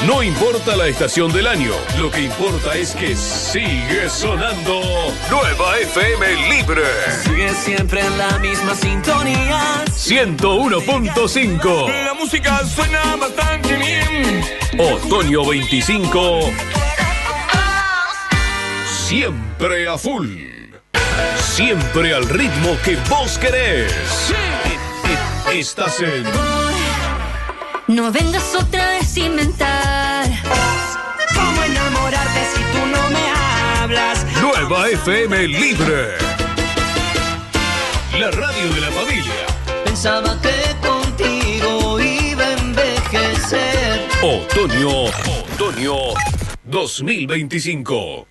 No importa la estación del año, lo que importa es que sigue sonando Nueva FM Libre. Sigue siempre en la misma sintonía. 101.5. La música suena bastante bien. Otoño 25. Siempre a full. Siempre al ritmo que vos querés. Estás en... No vengas otra vez a inventar. ¿Cómo enamorarte si tú no me hablas? Nueva FM Libre. La radio de la familia. Pensaba que contigo iba a envejecer. Otoño 2025.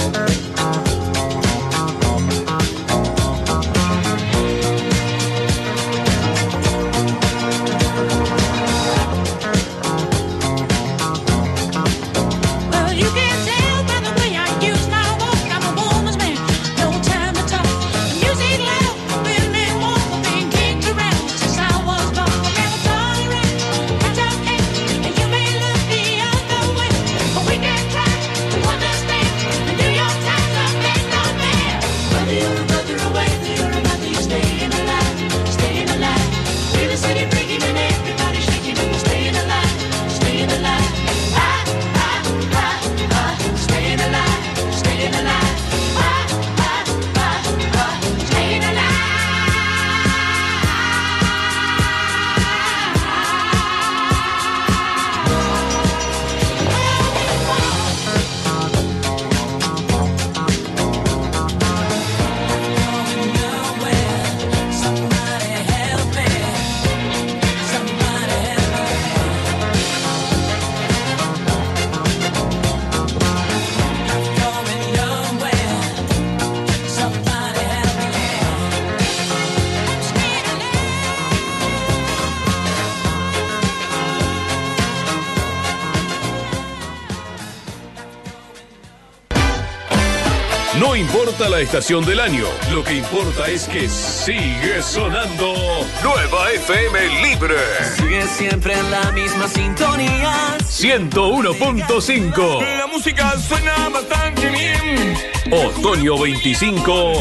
No importa la estación del año, lo que importa es que sigue sonando Nueva FM Libre. Sigue siempre en la misma sintonía. 101.5. La música suena bastante bien. Otoño 25.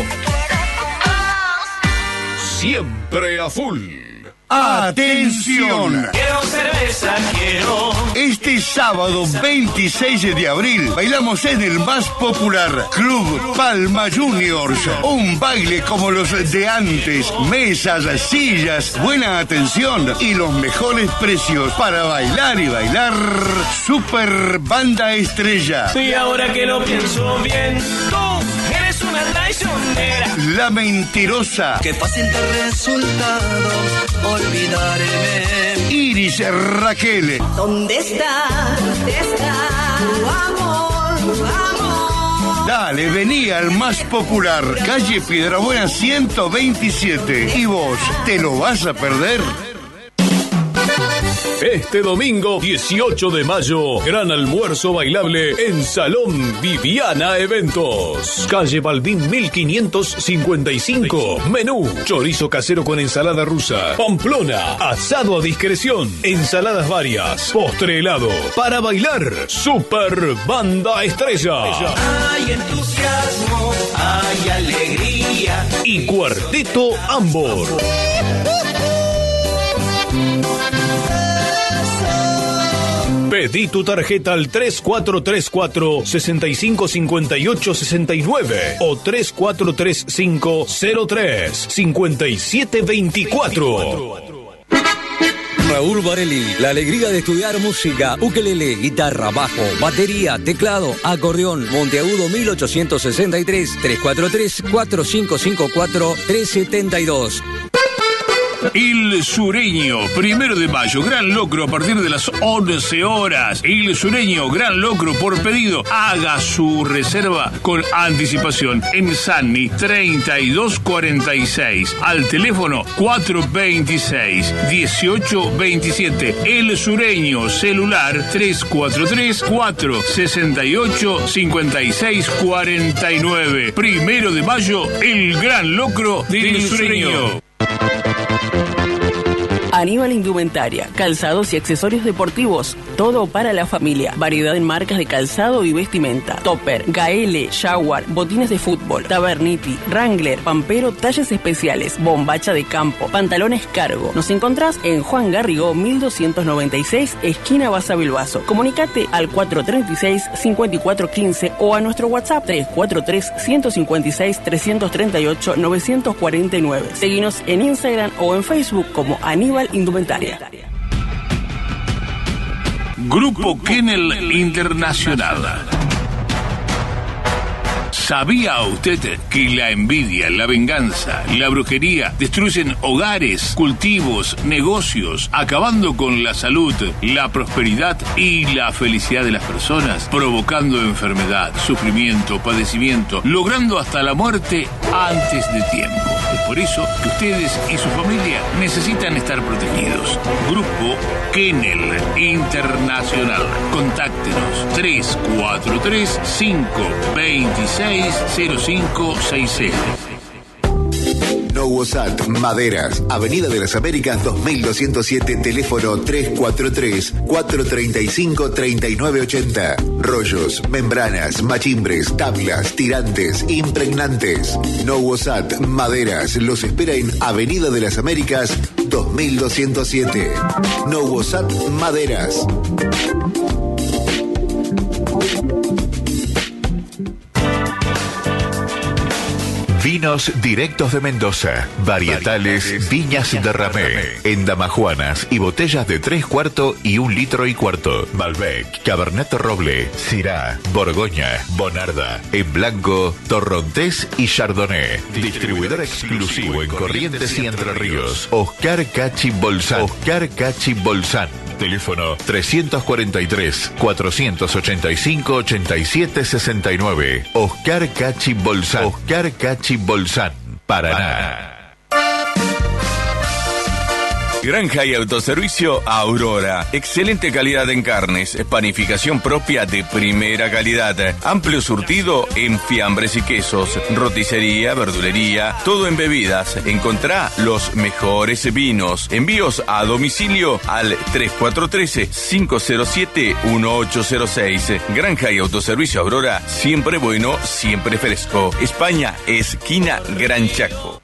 Siempre a full. ¡Atención! Quiero cerveza, quiero. Este sábado 26 de abril bailamos en el más popular Club Palma Juniors. Un baile como los de antes. Mesas, sillas, buena atención y los mejores precios para bailar y bailar. Super Banda Estrella. Y ahora que lo pienso bien, tú eres una traicionera. La Mentirosa. Qué fácil de resultados olvidarme. Iris Raquel. ¿Dónde está? ¿Dónde está? Tu amor, amor. Dale, vení al más popular, calle Piedrabuena 127. ¿Y vos, te lo vas a perder? Este domingo 18 de mayo, gran almuerzo bailable en Salón Viviana Eventos. Calle Balbín 1555. Menú: chorizo casero con ensalada rusa, pamplona, asado a discreción, ensaladas varias, postre helado. Para bailar, Super Banda Estrella. Hay entusiasmo, hay alegría. Y Cuarteto Ambor. Pedí tu tarjeta al 3434-6558-69 o 3435-03-5724. Raúl Varelli, la alegría de estudiar música, ukelele, guitarra, bajo, batería, teclado, acordeón, Monteagudo 1863, 343-4554-372. Il Sureño, 1 de mayo, gran locro a partir de las 11 horas. Il Sureño, gran locro por pedido. Haga su reserva con anticipación en Sanni 3246. Al teléfono 426-1827. El Sureño, celular 343-468-5649. 1 de mayo, el gran locro del Sureño. Aníbal Indumentaria, calzados y accesorios deportivos, todo para la familia. Variedad en marcas de calzado y vestimenta. Topper, Gaele, Jaguar, botines de fútbol, Taberniti, Wrangler, Pampero, talles especiales, bombacha de campo, pantalones cargo. Nos encontrás en Juan Garrigó 1296, esquina Baza Bilbaso. Comunicate al 436-5415 o a nuestro WhatsApp 343-156-338-949. Seguinos en Instagram o en Facebook como Aníbal Indumentaria. Grupo Kennel Internacional. ¿Sabía usted que la envidia, la venganza, la brujería destruyen hogares, cultivos, negocios, acabando con la salud, la prosperidad y la felicidad de las personas, provocando enfermedad, sufrimiento, padecimiento, logrando hasta la muerte antes de tiempo? Es por eso que ustedes y su familia necesitan estar protegidos. Grupo Kennel Internacional. Contáctenos 343-526-0560. Nowosat Maderas, Avenida de las Américas 2207, teléfono 343-435-3980. Rollos, membranas, machimbres, tablas, tirantes, impregnantes. Nowosat Maderas los espera en Avenida de las Américas 2207. Nowosat Maderas. Vinos directos de Mendoza, varietales, viñas de Ramé, en damajuanas y botellas de 3/4 y 1 litro y cuarto. Malbec, Cabernet Roble, Syrah, Borgoña, Bonarda, en blanco, Torrontés y Chardonnay. Distribuidor exclusivo en Corrientes y Entre Ríos. Oscar Cachi Bolsán. Oscar Cachi Bolsán. Teléfono 343-485-8769. Oscar Cachi Bolsán. Oscar Cachi Bolsán, Paraná. Granja y autoservicio Aurora. Excelente calidad en carnes, panificación propia de primera calidad, amplio surtido en fiambres y quesos, roticería, verdulería, todo en bebidas. Encontrá los mejores vinos. Envíos a domicilio al 3413-507-1806. Granja y autoservicio Aurora, siempre bueno, siempre fresco. España, esquina Gran Chaco.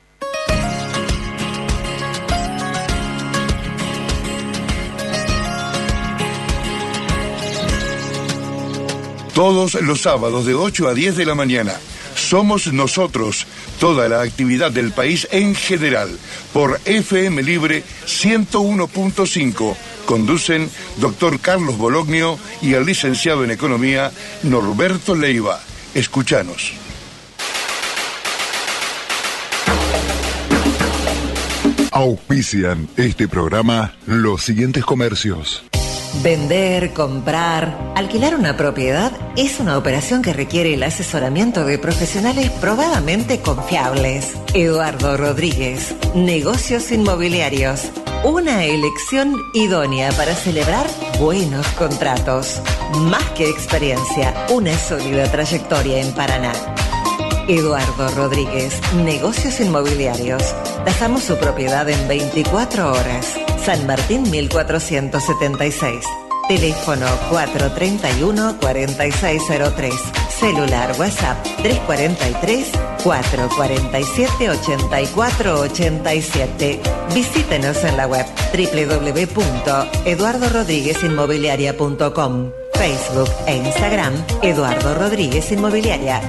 Todos los sábados de 8 a 10 de la mañana. Somos nosotros. Toda la actividad del país en general. Por FM Libre 101.5. Conducen Dr. Carlos Bolognio y el licenciado en Economía Norberto Leiva. Escuchanos. Auspician este programa los siguientes comercios. Vender, comprar, alquilar una propiedad es una operación que requiere el asesoramiento de profesionales probadamente confiables. Eduardo Rodríguez, Negocios Inmobiliarios. Una elección idónea para celebrar buenos contratos. Más que experiencia, una sólida trayectoria en Paraná. Eduardo Rodríguez, Negocios Inmobiliarios. Tasamos su propiedad en 24 horas. San Martín 1476. Teléfono 431-4603. Celular WhatsApp 343-447-8487. Visítenos en la web www.eduardorodríguezinmobiliaria.com. Facebook e Instagram Eduardo Rodríguez Inmobiliaria.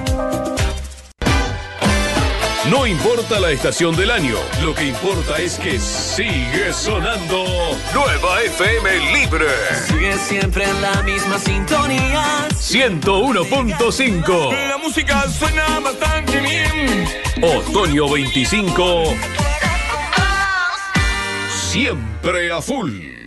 No importa la estación del año, lo que importa es que sigue sonando Nueva FM Libre. Sigue siempre en la misma sintonía. 101.5. La música suena bastante bien. Otoño 25. Siempre a full.